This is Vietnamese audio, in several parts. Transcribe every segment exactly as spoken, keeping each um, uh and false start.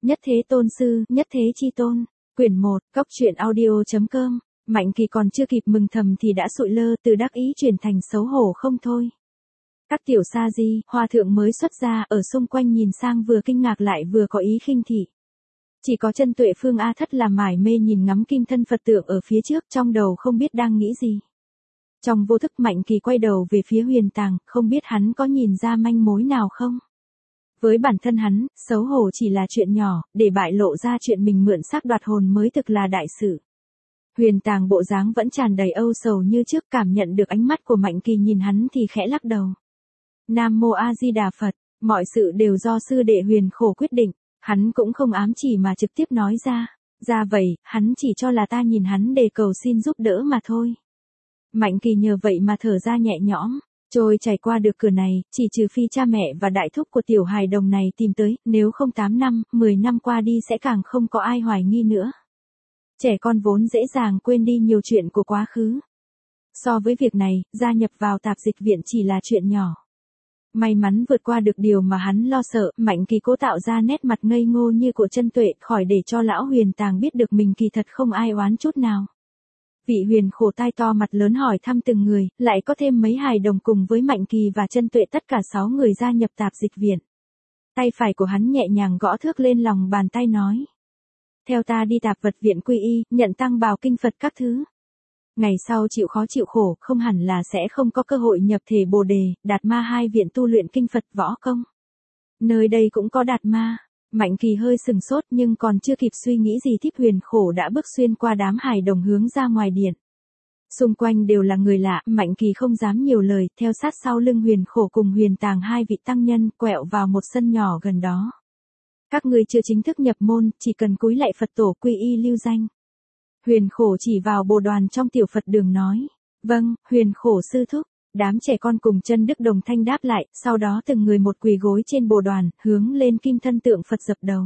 Nhất Thế Tôn Sư, Nhất Thế Chi Tôn. Quyển một, Cốc truyện audio.com. Mạnh Kỳ còn chưa kịp mừng thầm thì đã sụi lơ, từ đắc ý chuyển thành xấu hổ không thôi. Các tiểu sa di, hòa thượng mới xuất gia, ở xung quanh nhìn sang vừa kinh ngạc lại vừa có ý khinh thị. Chỉ có Chân Tuệ Phương A Thất là mải mê nhìn ngắm kim thân Phật tượng ở phía trước, trong đầu không biết đang nghĩ gì. Trong vô thức Mạnh Kỳ quay đầu về phía Huyền Tàng, không biết hắn có nhìn ra manh mối nào không? Với bản thân hắn, xấu hổ chỉ là chuyện nhỏ, để bại lộ ra chuyện mình mượn xác đoạt hồn mới thực là đại sự. Huyền Tàng bộ dáng vẫn tràn đầy âu sầu như trước, cảm nhận được ánh mắt của Mạnh Kỳ nhìn hắn thì khẽ lắc đầu. Nam Mô A Di Đà Phật, mọi sự đều do sư đệ Huyền Khổ quyết định, hắn cũng không ám chỉ mà trực tiếp nói ra. Ra vậy, hắn chỉ cho là ta nhìn hắn để cầu xin giúp đỡ mà thôi. Mạnh Kỳ nhờ vậy mà thở ra nhẹ nhõm. Trôi trải qua được cửa này, chỉ trừ phi cha mẹ và đại thúc của tiểu hài đồng này tìm tới, nếu không tám năm, mười năm qua đi sẽ càng không có ai hoài nghi nữa. Trẻ con vốn dễ dàng quên đi nhiều chuyện của quá khứ. So với việc này, gia nhập vào tạp dịch viện chỉ là chuyện nhỏ. May mắn vượt qua được điều mà hắn lo sợ, Mạnh Kỳ cố tạo ra nét mặt ngây ngô như của Chân Tuệ, khỏi để cho lão Huyền Tàng biết được mình kỳ thật không ai oán chút nào. Vị Huyền Khổ tai to mặt lớn hỏi thăm từng người, lại có thêm mấy hài đồng cùng với Mạnh Kỳ và Chân Tuệ, tất cả sáu người gia nhập tạp dịch viện. Tay phải của hắn nhẹ nhàng gõ thước lên lòng bàn tay nói. Theo ta đi tạp vật viện quy y, nhận tăng bào kinh Phật các thứ. Ngày sau chịu khó chịu khổ, không hẳn là sẽ không có cơ hội nhập thể Bồ Đề, Đạt Ma hai viện tu luyện kinh Phật võ công. Nơi đây cũng có Đạt Ma. Mạnh Kỳ hơi sừng sốt nhưng còn chưa kịp suy nghĩ gì Thích Huyền Khổ đã bước xuyên qua đám hài đồng hướng ra ngoài điện. Xung quanh đều là người lạ, Mạnh Kỳ không dám nhiều lời, theo sát sau lưng Huyền Khổ cùng Huyền Tàng hai vị tăng nhân, quẹo vào một sân nhỏ gần đó. Các ngươi chưa chính thức nhập môn, chỉ cần cúi lạy Phật tổ quy y lưu danh. Huyền Khổ chỉ vào bồ đoàn trong tiểu Phật đường nói. Vâng, Huyền Khổ sư thúc. Đám trẻ con cùng Chân Đức đồng thanh đáp lại, sau đó từng người một quỳ gối trên bồ đoàn, hướng lên kim thân tượng Phật dập đầu.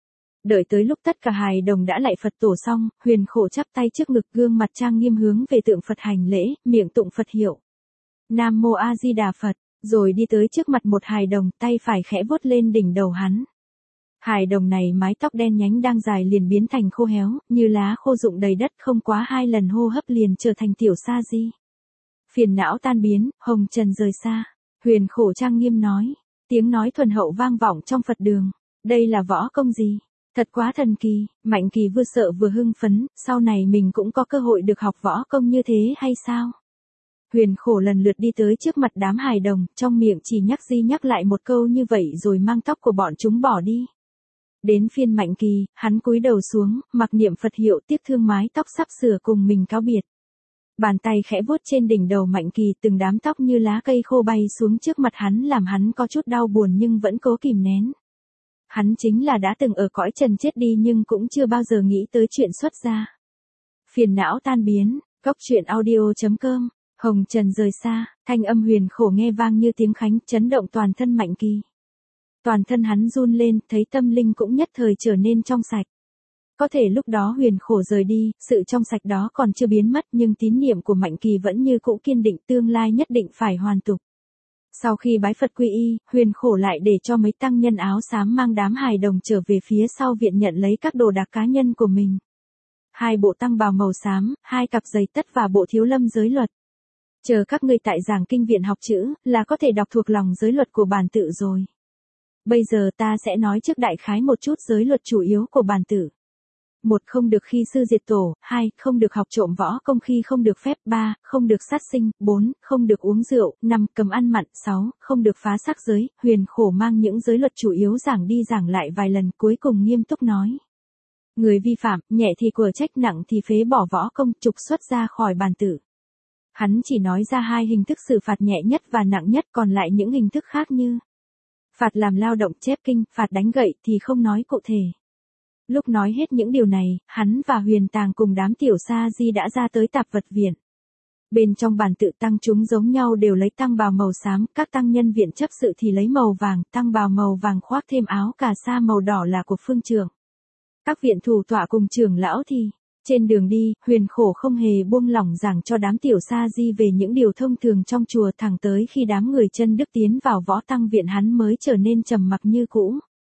Đợi tới lúc tất cả hài đồng đã lạy Phật tổ xong, Huyền Khổ chắp tay trước ngực, gương mặt trang nghiêm hướng về tượng Phật hành lễ, miệng tụng Phật hiệu. Nam Mô A Di Đà Phật, rồi đi tới trước mặt một hài đồng, tay phải khẽ vuốt lên đỉnh đầu hắn. Hài đồng này mái tóc đen nhánh đang dài liền biến thành khô héo, như lá khô rụng đầy đất, không quá hai lần hô hấp liền trở thành tiểu sa di. Phiền não tan biến, hồng trần rời xa. Huyền Khổ trang nghiêm nói. Tiếng nói thuần hậu vang vọng trong Phật đường. Đây là võ công gì? Thật quá thần kỳ. Mạnh Kỳ vừa sợ vừa hưng phấn, sau này mình cũng có cơ hội được học võ công như thế hay sao? Huyền Khổ lần lượt đi tới trước mặt đám hài đồng, trong miệng chỉ nhắc di nhắc lại một câu như vậy rồi mang tóc của bọn chúng bỏ đi. Đến phiên Mạnh Kỳ, hắn cúi đầu xuống, mặc niệm Phật hiệu, tiếc thương mái tóc sắp sửa cùng mình cáo biệt. Bàn tay khẽ vuốt trên đỉnh đầu Mạnh Kỳ, từng đám tóc như lá cây khô bay xuống trước mặt hắn làm hắn có chút đau buồn nhưng vẫn cố kìm nén. Hắn chính là đã từng ở cõi trần chết đi nhưng cũng chưa bao giờ nghĩ tới chuyện xuất gia. Phiền não tan biến, Cốc truyện audio.com, hồng trần rời xa, thanh âm Huyền Khổ nghe vang như tiếng khánh, chấn động toàn thân Mạnh Kỳ. Toàn thân hắn run lên, thấy tâm linh cũng nhất thời trở nên trong sạch. Có thể lúc đó Huyền Khổ rời đi, sự trong sạch đó còn chưa biến mất nhưng tín niệm của Mạnh Kỳ vẫn như cũ kiên định, tương lai nhất định phải hoàn tục. Sau khi bái Phật quy y, Huyền Khổ lại để cho mấy tăng nhân áo xám mang đám hài đồng trở về phía sau viện nhận lấy các đồ đạc cá nhân của mình. Hai bộ tăng bào màu xám, hai cặp giày tất và bộ thiếu lâm giới luật. Chờ các ngươi tại giảng kinh viện học chữ, là có thể đọc thuộc lòng giới luật của bản tự rồi. Bây giờ ta sẽ nói trước đại khái một chút giới luật chủ yếu của bản tử. Một Không được khi sư diệt tổ. Hai Không được học trộm võ công khi không được phép. Ba Không được sát sinh. Bốn Không được uống rượu. Năm Cấm ăn mặn. Sáu Không được phá sắc giới. Huyền Khổ mang những giới luật chủ yếu giảng đi giảng lại vài lần, cuối cùng nghiêm túc nói. Người vi phạm, nhẹ thì quở trách, nặng thì phế bỏ võ công, trục xuất ra khỏi bản tử. Hắn chỉ nói ra hai hình thức xử phạt nhẹ nhất và nặng nhất, còn lại những hình thức khác như phạt làm lao động chép kinh, phạt đánh gậy thì không nói cụ thể. Lúc nói hết những điều này, hắn và Huyền Tàng cùng đám tiểu sa di đã ra tới tạp vật viện. Bên trong bản tự tăng chúng giống nhau đều lấy tăng bào màu xám, các tăng nhân viện chấp sự thì lấy màu vàng, tăng bào màu vàng khoác thêm áo cà sa màu đỏ là của phương trưởng. Các viện thủ tọa cùng trưởng lão thì, trên đường đi, Huyền Khổ không hề buông lỏng giảng cho đám tiểu sa di về những điều thông thường trong chùa, thẳng tới khi đám người Chân Đức tiến vào võ tăng viện hắn mới trở nên trầm mặc như cũ.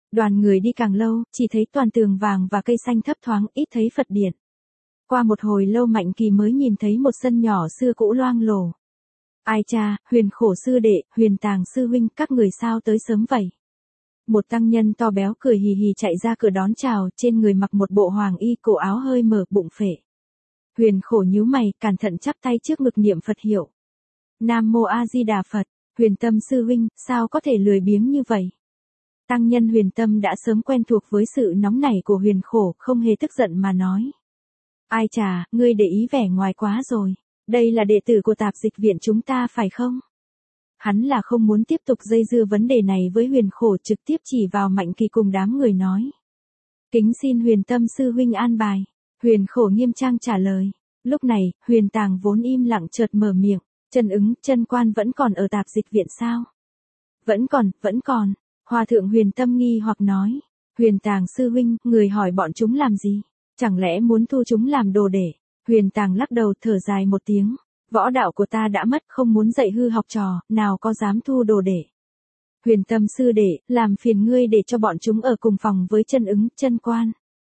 Đoàn người đi càng lâu, chỉ thấy toàn tường vàng và cây xanh thấp thoáng, ít thấy Phật điện. Qua một hồi lâu Mạnh Kỳ mới nhìn thấy một sân nhỏ xưa cũ loang lổ. Ai cha, Huyền Khổ sư đệ, Huyền Tàng sư huynh, các người sao tới sớm vậy? Một tăng nhân to béo cười hì hì chạy ra cửa đón chào, trên người mặc một bộ hoàng y, cổ áo hơi mở, bụng phệ. Huyền Khổ nhíu mày, cẩn thận chắp tay trước ngực niệm Phật hiệu. Nam Mô A Di Đà Phật. Huyền Tâm sư huynh, sao có thể lười biếng như vậy? Tăng nhân Huyền Tâm đã sớm quen thuộc với sự nóng nảy của Huyền Khổ, không hề tức giận mà nói. Ai chà, ngươi để ý vẻ ngoài quá rồi. Đây là đệ tử của tạp dịch viện chúng ta phải không? Hắn là không muốn tiếp tục dây dưa vấn đề này với Huyền Khổ, trực tiếp chỉ vào Mạnh Kỳ cùng đám người nói. Kính xin Huyền Tâm sư huynh an bài. Huyền Khổ nghiêm trang trả lời. Lúc này, Huyền Tàng vốn im lặng chợt mở miệng. Chân Ứng, Chân Quan vẫn còn ở tạp dịch viện sao? Vẫn còn, vẫn còn. Hòa thượng Huyền Tâm nghi hoặc nói. Huyền Tàng sư huynh, người hỏi bọn chúng làm gì? Chẳng lẽ muốn thu chúng làm đồ để? Huyền Tàng lắc đầu thở dài một tiếng. Võ đạo của ta đã mất, không muốn dạy hư học trò, nào có dám thu đồ để. Huyền Tâm sư đệ, làm phiền ngươi để cho bọn chúng ở cùng phòng với Chân Ứng, Chân Quan.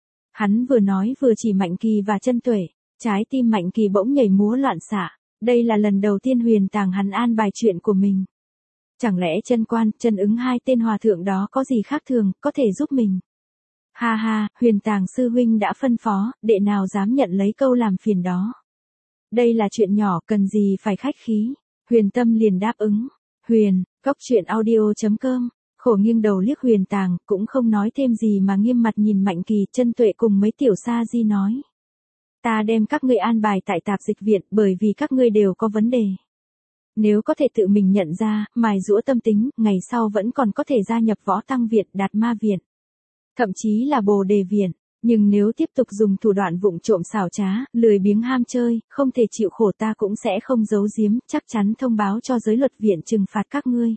Hắn vừa nói vừa chỉ Mạnh Kỳ và Chân Tuệ. Trái tim Mạnh Kỳ bỗng nhảy múa loạn xạ. Đây là lần đầu tiên Huyền Tàng hắn an bài chuyện của mình. Chẳng lẽ Chân Quan, Chân Ứng hai tên hòa thượng đó có gì khác thường, có thể giúp mình? Ha ha, Huyền Tàng sư huynh đã phân phó, đệ nào dám nhận lấy câu làm phiền đó. Đây là chuyện nhỏ, cần gì phải khách khí. Huyền Tâm liền đáp ứng. Huyền, cốc truyện audio chấm com. Khổ nghiêng đầu liếc Huyền Tàng, cũng không nói thêm gì mà nghiêm mặt nhìn Mạnh Kỳ, Chân Tuệ cùng mấy tiểu sa di nói. Ta đem các ngươi an bài tại tạp dịch viện bởi vì các ngươi đều có vấn đề. Nếu có thể tự mình nhận ra, mài giũa tâm tính, ngày sau vẫn còn có thể gia nhập Võ Tăng Viện, Đạt Ma Viện. Thậm chí là Bồ Đề Viện. Nhưng nếu tiếp tục dùng thủ đoạn vụng trộm xảo trá, lười biếng ham chơi, không thể chịu khổ ta cũng sẽ không giấu giếm, chắc chắn thông báo cho giới luật viện trừng phạt các ngươi.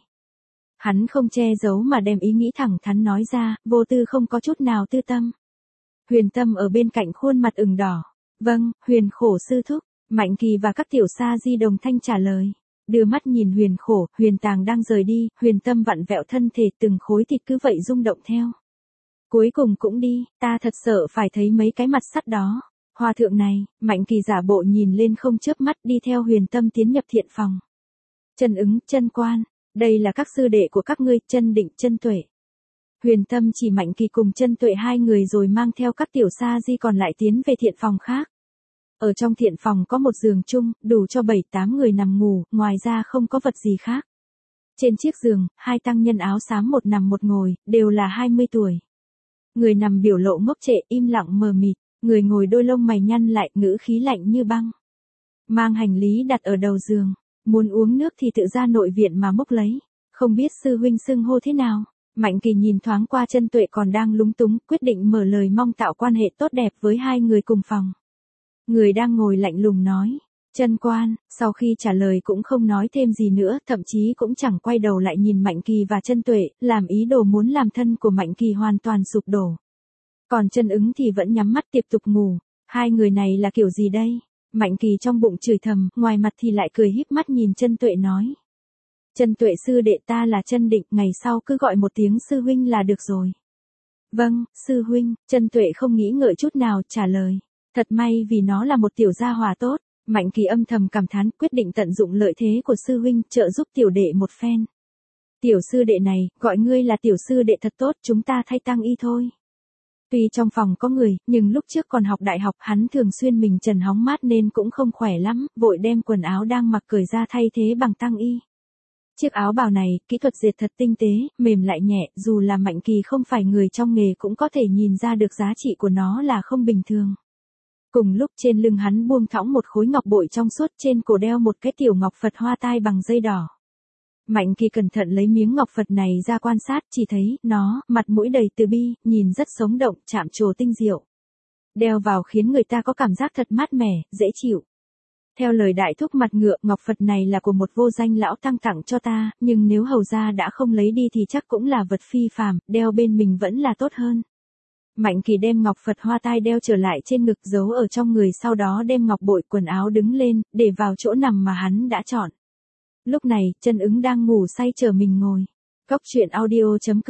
Hắn không che giấu mà đem ý nghĩ thẳng thắn nói ra, vô tư không có chút nào tư tâm. Huyền Tâm ở bên cạnh khuôn mặt ửng đỏ. Vâng, Huyền Khổ sư thúc. Mạnh Kỳ và các tiểu sa di đồng thanh trả lời. Đưa mắt nhìn Huyền Khổ, Huyền Tàng đang rời đi, Huyền Tâm vặn vẹo thân thể, từng khối thịt cứ vậy rung động theo. Cuối cùng cũng đi, ta thật sợ phải thấy mấy cái mặt sắt đó. Hòa thượng này, Mạnh Kỳ giả bộ nhìn lên không chớp mắt, đi theo Huyền Tâm tiến nhập thiện phòng. Chân Ứng, Chân Quan, đây là các sư đệ của các ngươi, Chân Định, Chân Tuệ. Huyền Tâm chỉ Mạnh Kỳ cùng Chân Tuệ hai người rồi mang theo các tiểu sa di còn lại tiến về thiện phòng khác. Ở trong thiện phòng có một giường chung, đủ cho bảy tám người nằm ngủ, ngoài ra không có vật gì khác. Trên chiếc giường, hai tăng nhân áo xám một nằm một ngồi, đều là hai mươi tuổi. Người nằm biểu lộ ngốc trệ, im lặng mờ mịt, người ngồi đôi lông mày nhăn lại, ngữ khí lạnh như băng. Mang hành lý đặt ở đầu giường, muốn uống nước thì tự ra nội viện mà múc lấy, không biết sư huynh xưng hô thế nào. Mạnh Kỳ nhìn thoáng qua Chân Tuệ còn đang lúng túng, quyết định mở lời mong tạo quan hệ tốt đẹp với hai người cùng phòng. Người đang ngồi lạnh lùng nói, Chân Quan, sau khi trả lời cũng không nói thêm gì nữa, thậm chí cũng chẳng quay đầu lại nhìn Mạnh Kỳ và Chân Tuệ, làm ý đồ muốn làm thân của Mạnh Kỳ hoàn toàn sụp đổ. Còn Chân Ứng thì vẫn nhắm mắt tiếp tục ngủ, hai người này là kiểu gì đây? Mạnh Kỳ trong bụng chửi thầm, ngoài mặt thì lại cười híp mắt nhìn Chân Tuệ nói. Chân Tuệ sư đệ, ta là Chân Định, ngày sau cứ gọi một tiếng sư huynh là được rồi. Vâng, sư huynh. Chân Tuệ không nghĩ ngợi chút nào, trả lời. Thật may vì nó là một tiểu gia hỏa tốt. Mạnh Kỳ âm thầm cảm thán, quyết định tận dụng lợi thế của sư huynh, trợ giúp tiểu đệ một phen. Tiểu sư đệ này, gọi ngươi là tiểu sư đệ thật tốt, chúng ta thay tăng y thôi. Tuy trong phòng có người, nhưng lúc trước còn học đại học, hắn thường xuyên mình trần hóng mát nên cũng không khỏe lắm, vội đem quần áo đang mặc cởi ra thay thế bằng tăng y. Chiếc áo bào này, kỹ thuật dệt thật tinh tế, mềm lại nhẹ, dù là Mạnh Kỳ không phải người trong nghề cũng có thể nhìn ra được giá trị của nó là không bình thường. Cùng lúc trên lưng hắn buông thõng một khối ngọc bội trong suốt, trên cổ đeo một cái tiểu ngọc Phật hoa tai bằng dây đỏ. Mạnh Kỳ cẩn thận lấy miếng ngọc Phật này ra quan sát, chỉ thấy, nó, mặt mũi đầy từ bi, nhìn rất sống động, chạm trổ tinh diệu. Đeo vào khiến người ta có cảm giác thật mát mẻ, dễ chịu. Theo lời đại thúc mặt ngựa, ngọc Phật này là của một vô danh lão tăng tặng cho ta, nhưng nếu hầu gia đã không lấy đi thì chắc cũng là vật phi phàm, đeo bên mình vẫn là tốt hơn. Mạnh Kỳ đem ngọc Phật hoa tai đeo trở lại trên ngực, giấu ở trong người, sau đó đem ngọc bội quần áo đứng lên, để vào chỗ nằm mà hắn đã chọn. Lúc này, Chân Ứng đang ngủ say chờ mình ngồi. Cốc truyện audio chấm com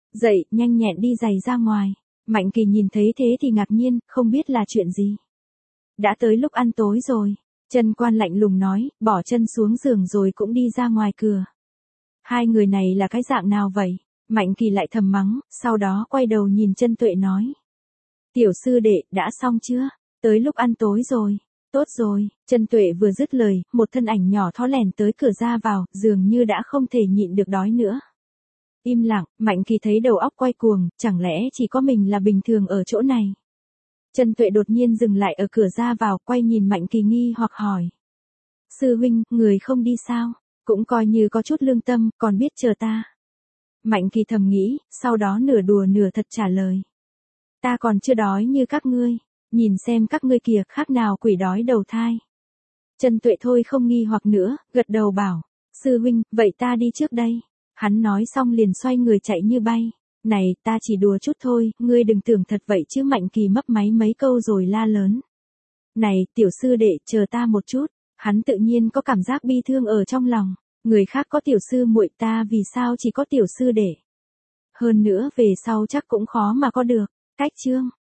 Dậy, nhanh nhẹn đi giày ra ngoài. Mạnh Kỳ nhìn thấy thế thì ngạc nhiên, không biết là chuyện gì. Đã tới lúc ăn tối rồi. Trân Quan lạnh lùng nói, bỏ chân xuống giường rồi cũng đi ra ngoài cửa. Hai người này là cái dạng nào vậy? Mạnh Kỳ lại thầm mắng, sau đó quay đầu nhìn Trân Tuệ nói. Tiểu sư đệ, đã xong chưa? Tới lúc ăn tối rồi. Tốt rồi, Trân Tuệ vừa dứt lời, một thân ảnh nhỏ thó lèn tới cửa ra vào, dường như đã không thể nhịn được đói nữa. Im lặng, Mạnh Kỳ thấy đầu óc quay cuồng, chẳng lẽ chỉ có mình là bình thường ở chỗ này. Trân Tuệ đột nhiên dừng lại ở cửa ra vào, quay nhìn Mạnh Kỳ nghi hoặc hỏi. Sư huynh, người không đi sao? Cũng coi như có chút lương tâm, còn biết chờ ta. Mạnh Kỳ thầm nghĩ, sau đó nửa đùa nửa thật trả lời. Ta còn chưa đói như các ngươi, nhìn xem các ngươi kìa khác nào quỷ đói đầu thai. Trân Tuệ thôi không nghi hoặc nữa, gật đầu bảo. Sư huynh, vậy ta đi trước đây. Hắn nói xong liền xoay người chạy như bay. Này, ta chỉ đùa chút thôi, ngươi đừng tưởng thật vậy chứ. Mạnh Kỳ mấp máy mấy câu rồi la lớn. Này, tiểu sư đệ, chờ ta một chút. Hắn tự nhiên có cảm giác bi thương ở trong lòng. Người khác có tiểu sư muội, ta vì sao chỉ có tiểu sư đệ. Hơn nữa về sau chắc cũng khó mà có được. Cách chương